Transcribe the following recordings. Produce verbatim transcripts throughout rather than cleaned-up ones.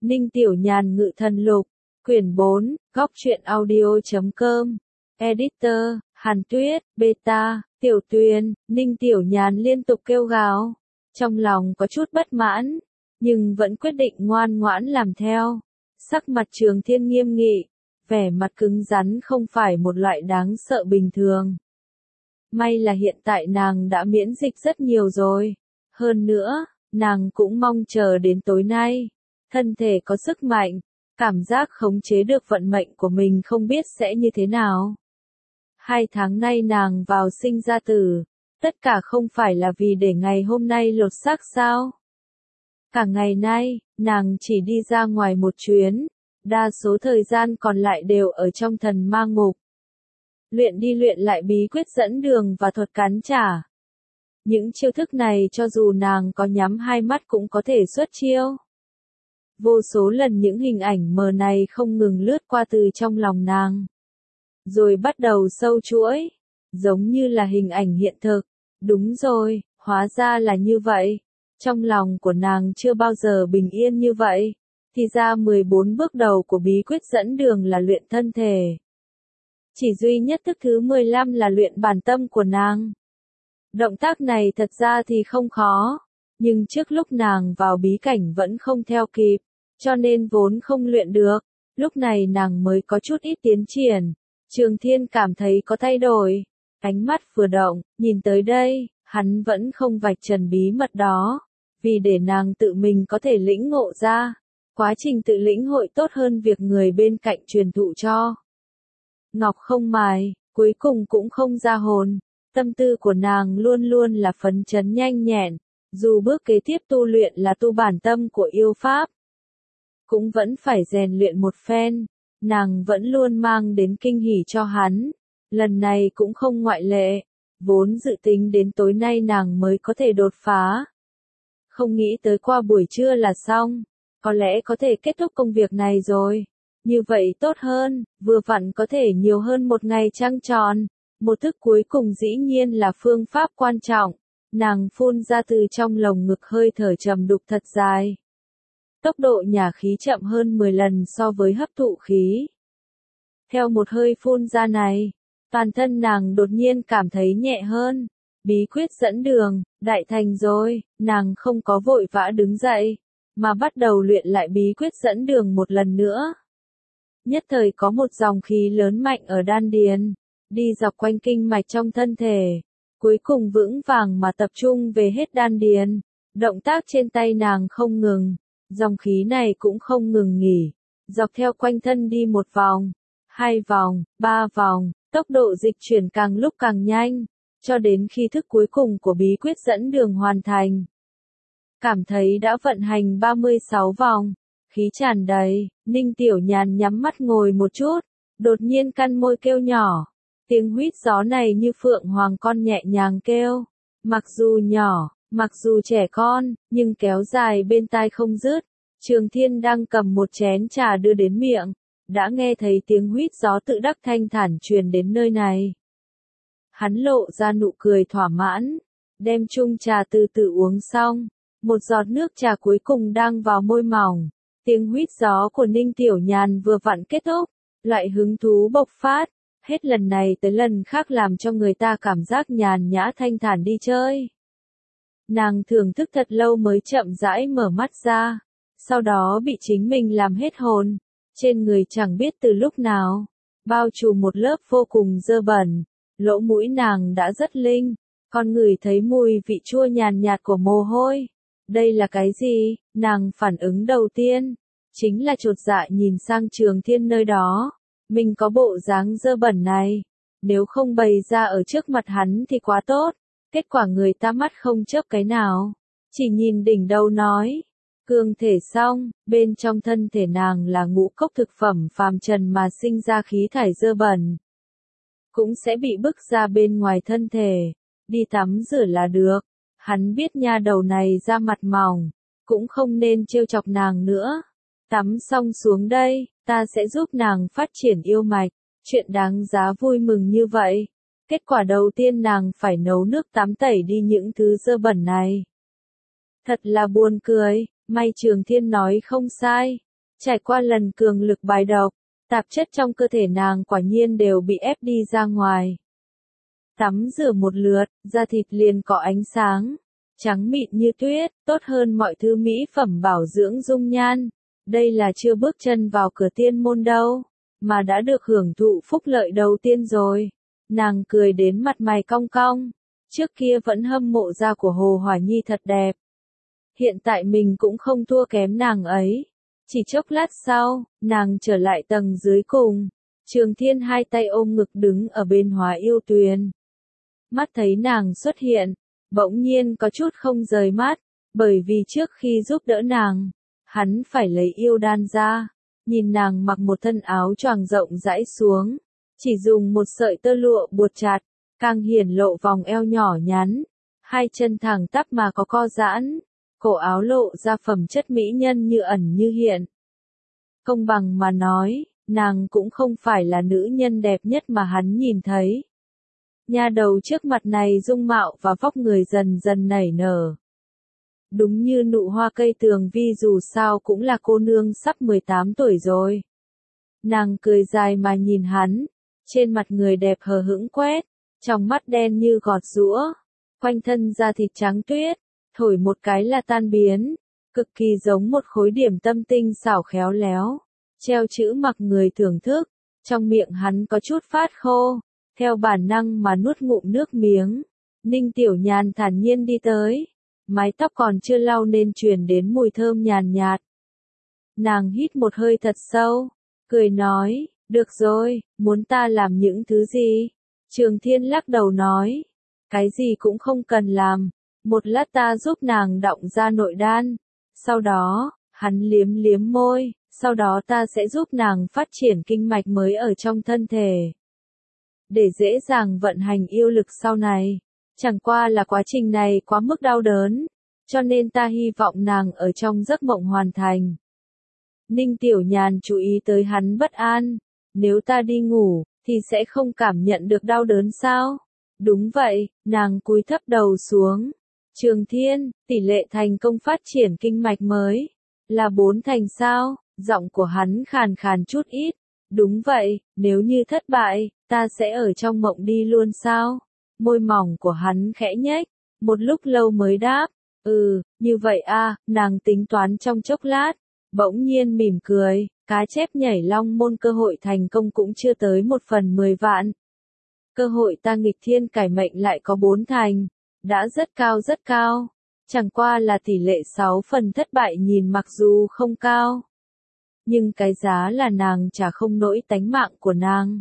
Ninh Tiểu Nhàn Ngự Thần Lục, quyển bốn, góc truyện audio chấm com, editor, Hàn Tuyết, beta, Tiểu Tuyền. Ninh Tiểu Nhàn liên tục kêu gào, trong lòng có chút bất mãn, nhưng vẫn quyết định ngoan ngoãn làm theo. Sắc mặt Trường Thiên nghiêm nghị, vẻ mặt cứng rắn không phải một loại đáng sợ bình thường. May là hiện tại nàng đã miễn dịch rất nhiều rồi. Hơn nữa, nàng cũng mong chờ đến tối nay. Thân thể có sức mạnh, cảm giác khống chế được vận mệnh của mình không biết sẽ như thế nào. Hai tháng nay nàng vào sinh ra tử, tất cả không phải là vì để ngày hôm nay lột xác sao? Cả ngày nay, nàng chỉ đi ra ngoài một chuyến, đa số thời gian còn lại đều ở trong thần ma ngục. Luyện đi luyện lại bí quyết dẫn đường và thuật cắn trả. Những chiêu thức này cho dù nàng có nhắm hai mắt cũng có thể xuất chiêu. Vô số lần những hình ảnh mờ này không ngừng lướt qua từ trong lòng nàng. Rồi bắt đầu sâu chuỗi, giống như là hình ảnh hiện thực. Đúng rồi, hóa ra là như vậy. Trong lòng của nàng chưa bao giờ bình yên như vậy. Thì ra mười bốn bước đầu của bí quyết dẫn đường là luyện thân thể. Chỉ duy nhất thức thứ mười lăm là luyện bản tâm của nàng. Động tác này thật ra thì không khó, nhưng trước lúc nàng vào bí cảnh vẫn không theo kịp, cho nên vốn không luyện được. Lúc này nàng mới có chút ít tiến triển. Trường Thiên cảm thấy có thay đổi, ánh mắt vừa động, nhìn tới đây, hắn vẫn không vạch trần bí mật đó, vì để nàng tự mình có thể lĩnh ngộ ra. Quá trình tự lĩnh hội tốt hơn việc người bên cạnh truyền thụ cho. Ngọc không mài, cuối cùng cũng không ra hồn. Tâm tư của nàng luôn luôn là phấn chấn nhanh nhẹn, dù bước kế tiếp tu luyện là tu bản tâm của yêu pháp. Cũng vẫn phải rèn luyện một phen, nàng vẫn luôn mang đến kinh hỉ cho hắn. Lần này cũng không ngoại lệ, vốn dự tính đến tối nay nàng mới có thể đột phá. Không nghĩ tới qua buổi trưa là xong. Có lẽ có thể kết thúc công việc này rồi. Như vậy tốt hơn, vừa vặn có thể nhiều hơn một ngày trăng tròn. Một thức cuối cùng dĩ nhiên là phương pháp quan trọng. Nàng phun ra từ trong lồng ngực hơi thở trầm đục thật dài. Tốc độ nhả khí chậm hơn mười lần so với hấp thụ khí. Theo một hơi phun ra này, toàn thân nàng đột nhiên cảm thấy nhẹ hơn. Bí quyết dẫn đường, đại thành rồi, nàng không có vội vã đứng dậy, mà bắt đầu luyện lại bí quyết dẫn đường một lần nữa. Nhất thời có một dòng khí lớn mạnh ở đan điền, đi dọc quanh kinh mạch trong thân thể, cuối cùng vững vàng mà tập trung về hết đan điền. Động tác trên tay nàng không ngừng, dòng khí này cũng không ngừng nghỉ, dọc theo quanh thân đi một vòng, hai vòng, ba vòng, tốc độ dịch chuyển càng lúc càng nhanh, cho đến khi thức cuối cùng của bí quyết dẫn đường hoàn thành. Cảm thấy đã vận hành ba mươi sáu vòng, khí tràn đầy, Ninh Tiểu Nhàn nhắm mắt ngồi một chút, đột nhiên căn môi kêu nhỏ. Tiếng huýt gió này như phượng hoàng con nhẹ nhàng kêu, mặc dù nhỏ, mặc dù trẻ con, nhưng kéo dài bên tai không dứt. Trường Thiên đang cầm một chén trà đưa đến miệng, đã nghe thấy tiếng huýt gió tự đắc thanh thản truyền đến nơi này. Hắn lộ ra nụ cười thỏa mãn, đem chung trà từ từ uống xong, một giọt nước trà cuối cùng đang vào môi mỏng. Tiếng huýt gió của Ninh Tiểu Nhàn vừa vặn kết thúc, lại hứng thú bộc phát, hết lần này tới lần khác làm cho người ta cảm giác nhàn nhã thanh thản đi chơi. Nàng thưởng thức thật lâu mới chậm rãi mở mắt ra, sau đó bị chính mình làm hết hồn, trên người chẳng biết từ lúc nào, bao trùm một lớp vô cùng dơ bẩn, lỗ mũi nàng đã rất linh, con người thấy mùi vị chua nhàn nhạt của mồ hôi. Đây là cái gì? Nàng phản ứng đầu tiên, chính là chột dạ nhìn sang Trường Thiên nơi đó. Mình có bộ dáng dơ bẩn này, nếu không bày ra ở trước mặt hắn thì quá tốt. Kết quả người ta mắt không chớp cái nào, chỉ nhìn đỉnh đầu nói. Cương thể xong, bên trong thân thể nàng là ngũ cốc thực phẩm phàm trần mà sinh ra khí thải dơ bẩn. Cũng sẽ bị bức ra bên ngoài thân thể, đi tắm rửa là được. Hắn biết nha đầu này da mặt mỏng, cũng không nên trêu chọc nàng nữa. Tắm xong xuống đây, ta sẽ giúp nàng phát triển yêu mạch, chuyện đáng giá vui mừng như vậy. Kết quả đầu tiên nàng phải nấu nước tắm tẩy đi những thứ dơ bẩn này. Thật là buồn cười, may Trường Thiên nói không sai, Trải qua lần cường lực bài độc, tạp chất trong cơ thể nàng quả nhiên đều bị ép đi ra ngoài. Tắm rửa một lượt, da thịt liền có ánh sáng, trắng mịn như tuyết, tốt hơn mọi thứ mỹ phẩm bảo dưỡng dung nhan. Đây là chưa bước chân vào cửa tiên môn đâu, mà đã được hưởng thụ phúc lợi đầu tiên rồi. Nàng cười đến mặt mày cong cong, trước kia vẫn hâm mộ da của Hồ Hỏa Nhi thật đẹp. Hiện tại mình cũng không thua kém nàng ấy. Chỉ chốc lát sau, nàng trở lại tầng dưới cùng. Trường Thiên hai tay ôm ngực đứng ở bên Hóa Yêu Tuyền. Mắt thấy nàng xuất hiện, bỗng nhiên có chút không rời mắt, bởi vì trước khi giúp đỡ nàng, hắn phải lấy yêu đan ra. Nhìn nàng mặc một thân áo choàng rộng rãi xuống, chỉ dùng một sợi tơ lụa buộc chặt, càng hiển lộ vòng eo nhỏ nhắn, hai chân thẳng tắp mà có co giãn, cổ áo lộ ra phẩm chất mỹ nhân như ẩn như hiện. Công bằng mà nói, nàng cũng không phải là nữ nhân đẹp nhất mà hắn nhìn thấy. Nha đầu trước mặt này dung mạo và vóc người dần dần nảy nở. Đúng như nụ hoa cây tường vi dù sao cũng là cô nương sắp mười tám tuổi rồi. Nàng cười dài mà nhìn hắn, trên mặt người đẹp hờ hững quét, trong mắt đen như gọt giũa, quanh thân da thịt trắng tuyết, thổi một cái là tan biến, cực kỳ giống một khối điểm tâm tinh xảo khéo léo, treo chữ mặc người thưởng thức, trong miệng hắn có chút phát khô, theo bản năng mà nuốt ngụm nước miếng. Ninh Tiểu Nhàn thản nhiên đi tới, mái tóc còn chưa lau nên truyền đến mùi thơm nhàn nhạt. Nàng hít một hơi thật sâu, cười nói, được rồi, muốn ta làm những thứ gì? Trường Thiên lắc đầu nói, cái gì cũng không cần làm, một lát ta giúp nàng đọng ra nội đan, sau đó, hắn liếm liếm môi, sau đó ta sẽ giúp nàng phát triển kinh mạch mới ở trong thân thể. Để dễ dàng vận hành yêu lực sau này, chẳng qua là quá trình này quá mức đau đớn, cho nên ta hy vọng nàng ở trong giấc mộng hoàn thành. Ninh Tiểu Nhàn chú ý tới hắn bất an, nếu ta đi ngủ, thì sẽ không cảm nhận được đau đớn sao? Đúng vậy, nàng cúi thấp đầu xuống. Trường Thiên, tỷ lệ thành công phát triển kinh mạch mới, là bốn thành sao? Giọng của hắn khàn khàn chút ít. Đúng vậy, nếu như thất bại, ta sẽ ở trong mộng đi luôn sao? Môi mỏng của hắn khẽ nhếch, một lúc lâu mới đáp, ừ, như vậy a, nàng tính toán trong chốc lát, bỗng nhiên mỉm cười, cá chép nhảy long môn cơ hội thành công cũng chưa tới một phần mười vạn. Cơ hội ta nghịch thiên cải mệnh lại có bốn thành, đã rất cao rất cao, chẳng qua là tỷ lệ sáu phần thất bại nhìn mặc dù không cao. Nhưng cái giá là nàng trả không nổi tánh mạng của nàng.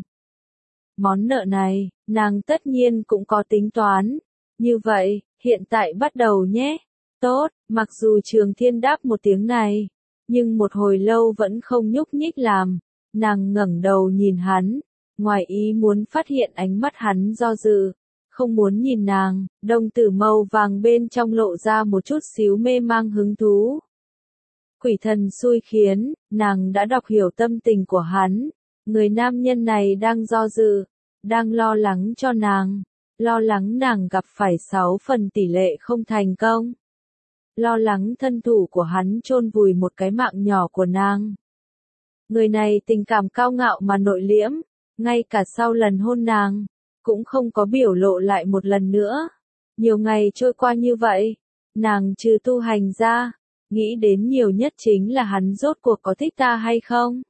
Món nợ này, nàng tất nhiên cũng có tính toán. Như vậy, hiện tại bắt đầu nhé. Tốt, mặc dù Trường Thiên đáp một tiếng này, nhưng một hồi lâu vẫn không nhúc nhích làm. Nàng ngẩng đầu nhìn hắn, ngoài ý muốn phát hiện ánh mắt hắn do dự, không muốn nhìn nàng, đồng tử màu vàng bên trong lộ ra một chút xíu mê mang hứng thú. Quỷ thần xui khiến, nàng đã đọc hiểu tâm tình của hắn, người nam nhân này đang do dự, đang lo lắng cho nàng, lo lắng nàng gặp phải sáu phần tỷ lệ không thành công. Lo lắng thân thủ của hắn chôn vùi một cái mạng nhỏ của nàng. Người này tình cảm cao ngạo mà nội liễm, ngay cả sau lần hôn nàng, cũng không có biểu lộ lại một lần nữa. Nhiều ngày trôi qua như vậy, nàng trừ tu hành ra, nghĩ đến nhiều nhất chính là hắn rốt cuộc có thích ta hay không.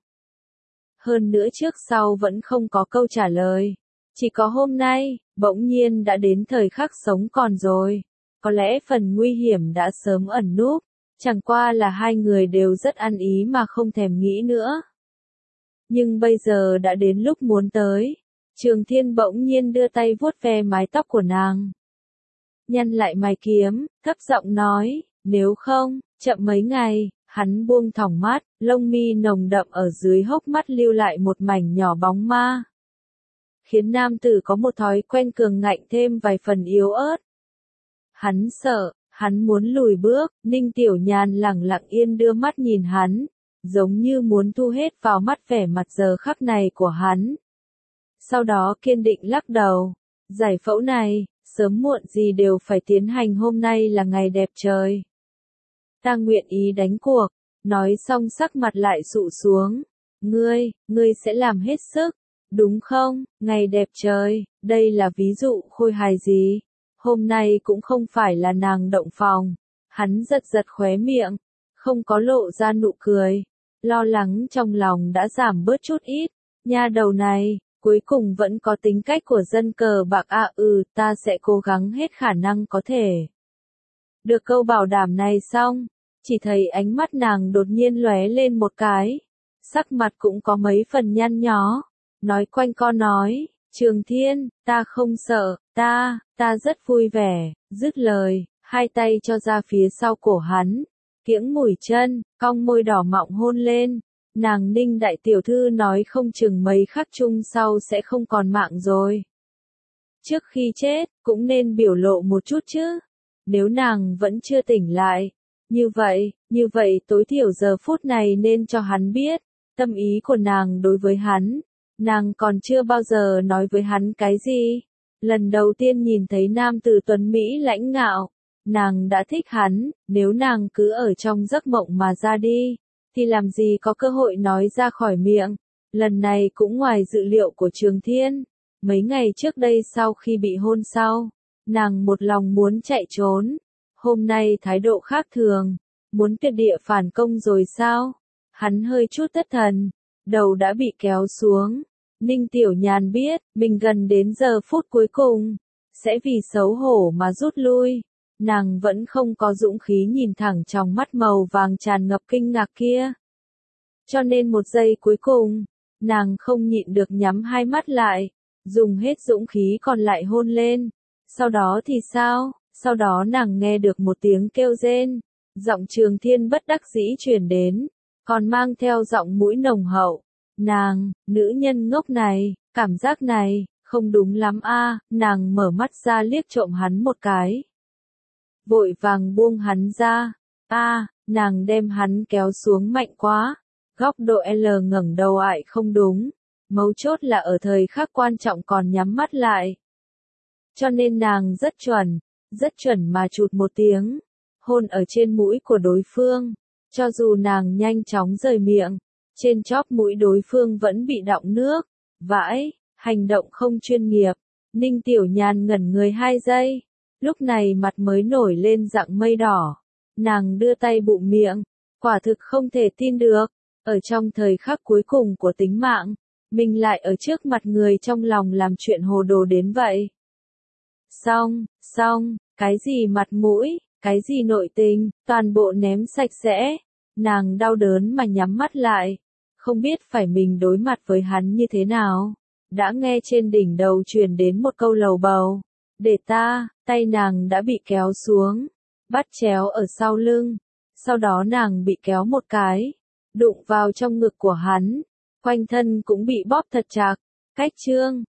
Hơn nữa trước sau vẫn không có câu trả lời. Chỉ có hôm nay, bỗng nhiên đã đến thời khắc sống còn rồi. Có lẽ phần nguy hiểm đã sớm ẩn núp, chẳng qua là hai người đều rất ăn ý mà không thèm nghĩ nữa. Nhưng bây giờ đã đến lúc muốn tới. Trường Thiên bỗng nhiên đưa tay vuốt ve mái tóc của nàng. Nhăn lại mày kiếm, thấp giọng nói, nếu không, chậm mấy ngày. Hắn buông thõng mắt, lông mi nồng đậm ở dưới hốc mắt lưu lại một mảnh nhỏ bóng ma. Khiến nam tử có một thói quen cường ngạnh thêm vài phần yếu ớt. Hắn sợ, hắn muốn lùi bước, Ninh Tiểu Nhàn lẳng lặng yên đưa mắt nhìn hắn, giống như muốn thu hết vào mắt vẻ mặt giờ khắc này của hắn. Sau đó kiên định lắc đầu, giải phẫu này, sớm muộn gì đều phải tiến hành, hôm nay là ngày đẹp trời. Ta nguyện ý đánh cuộc, Nói xong sắc mặt lại sụ xuống. Ngươi, ngươi sẽ làm hết sức, đúng không? Ngày đẹp trời, đây là ví dụ khôi hài gì? Hôm nay cũng không phải là nàng động phòng. Hắn giật giật khóe miệng, không có lộ ra nụ cười. Lo lắng trong lòng đã giảm bớt chút ít. Nha đầu này, cuối cùng vẫn có tính cách của dân cờ bạc à ừ, ta sẽ cố gắng hết khả năng có thể. Được câu bảo đảm này xong, chỉ thấy ánh mắt nàng đột nhiên lóe lên một cái. Sắc mặt cũng có mấy phần nhăn nhó. Nói quanh co nói, Trường Thiên, ta không sợ, ta, ta rất vui vẻ, dứt lời, hai tay cho ra phía sau cổ hắn, kiễng mũi chân, cong môi đỏ mọng hôn lên. Nàng Ninh đại tiểu thư nói không chừng mấy khắc chung sau sẽ không còn mạng rồi. Trước khi chết, cũng nên biểu lộ một chút chứ. Nếu nàng vẫn chưa tỉnh lại, như vậy, như vậy tối thiểu giờ phút này nên cho hắn biết, tâm ý của nàng đối với hắn. Nàng còn chưa bao giờ nói với hắn cái gì. Lần đầu tiên nhìn thấy nam tử tuấn Mỹ lãnh ngạo, nàng đã thích hắn, nếu nàng cứ ở trong giấc mộng mà ra đi, thì làm gì có cơ hội nói ra khỏi miệng. Lần này cũng ngoài dự liệu của Trường Thiên. Mấy ngày trước đây sau khi bị hôn sau, nàng một lòng muốn chạy trốn. Hôm nay thái độ khác thường, muốn tuyệt địa phản công rồi sao? Hắn hơi chút thất thần, đầu đã bị kéo xuống. Ninh Tiểu Nhàn biết, mình gần đến giờ phút cuối cùng, sẽ vì xấu hổ mà rút lui. Nàng vẫn không có dũng khí nhìn thẳng trong mắt màu vàng tràn ngập kinh ngạc kia. Cho nên một giây cuối cùng, nàng không nhịn được nhắm hai mắt lại, dùng hết dũng khí còn lại hôn lên. Sau đó thì sao? Sau đó nàng nghe được một tiếng kêu rên, giọng Trường Thiên bất đắc dĩ truyền đến, còn mang theo giọng mũi nồng hậu. Nàng, nữ nhân ngốc này, cảm giác này, không đúng lắm a. Nàng mở mắt ra liếc trộm hắn một cái. Vội vàng buông hắn ra. A, nàng đem hắn kéo xuống mạnh quá. Góc độ L ngẩng đầu ại không đúng. Mấu chốt là ở thời khắc quan trọng còn nhắm mắt lại. Cho nên nàng rất chuẩn, rất chuẩn mà chụt một tiếng. Hôn ở trên mũi của đối phương. Cho dù nàng nhanh chóng rời miệng, trên chóp mũi đối phương vẫn bị đọng nước. Vãi, hành động không chuyên nghiệp. Ninh Tiểu Nhàn ngẩn người hai giây. Lúc này mặt mới nổi lên dạng mây đỏ. Nàng đưa tay bụm miệng. Quả thực không thể tin được. Ở trong thời khắc cuối cùng của tính mạng, mình lại ở trước mặt người trong lòng làm chuyện hồ đồ đến vậy. Xong, xong, cái gì mặt mũi, cái gì nội tình, toàn bộ ném sạch sẽ. Nàng đau đớn mà nhắm mắt lại. Không biết phải mình đối mặt với hắn như thế nào. Đã nghe trên đỉnh đầu truyền đến một câu lầu bầu. Để ta, tay nàng đã bị kéo xuống. Bắt chéo ở sau lưng. Sau đó nàng bị kéo một cái. Đụng vào trong ngực của hắn. Quanh thân cũng bị bóp thật chặt. Cách chương.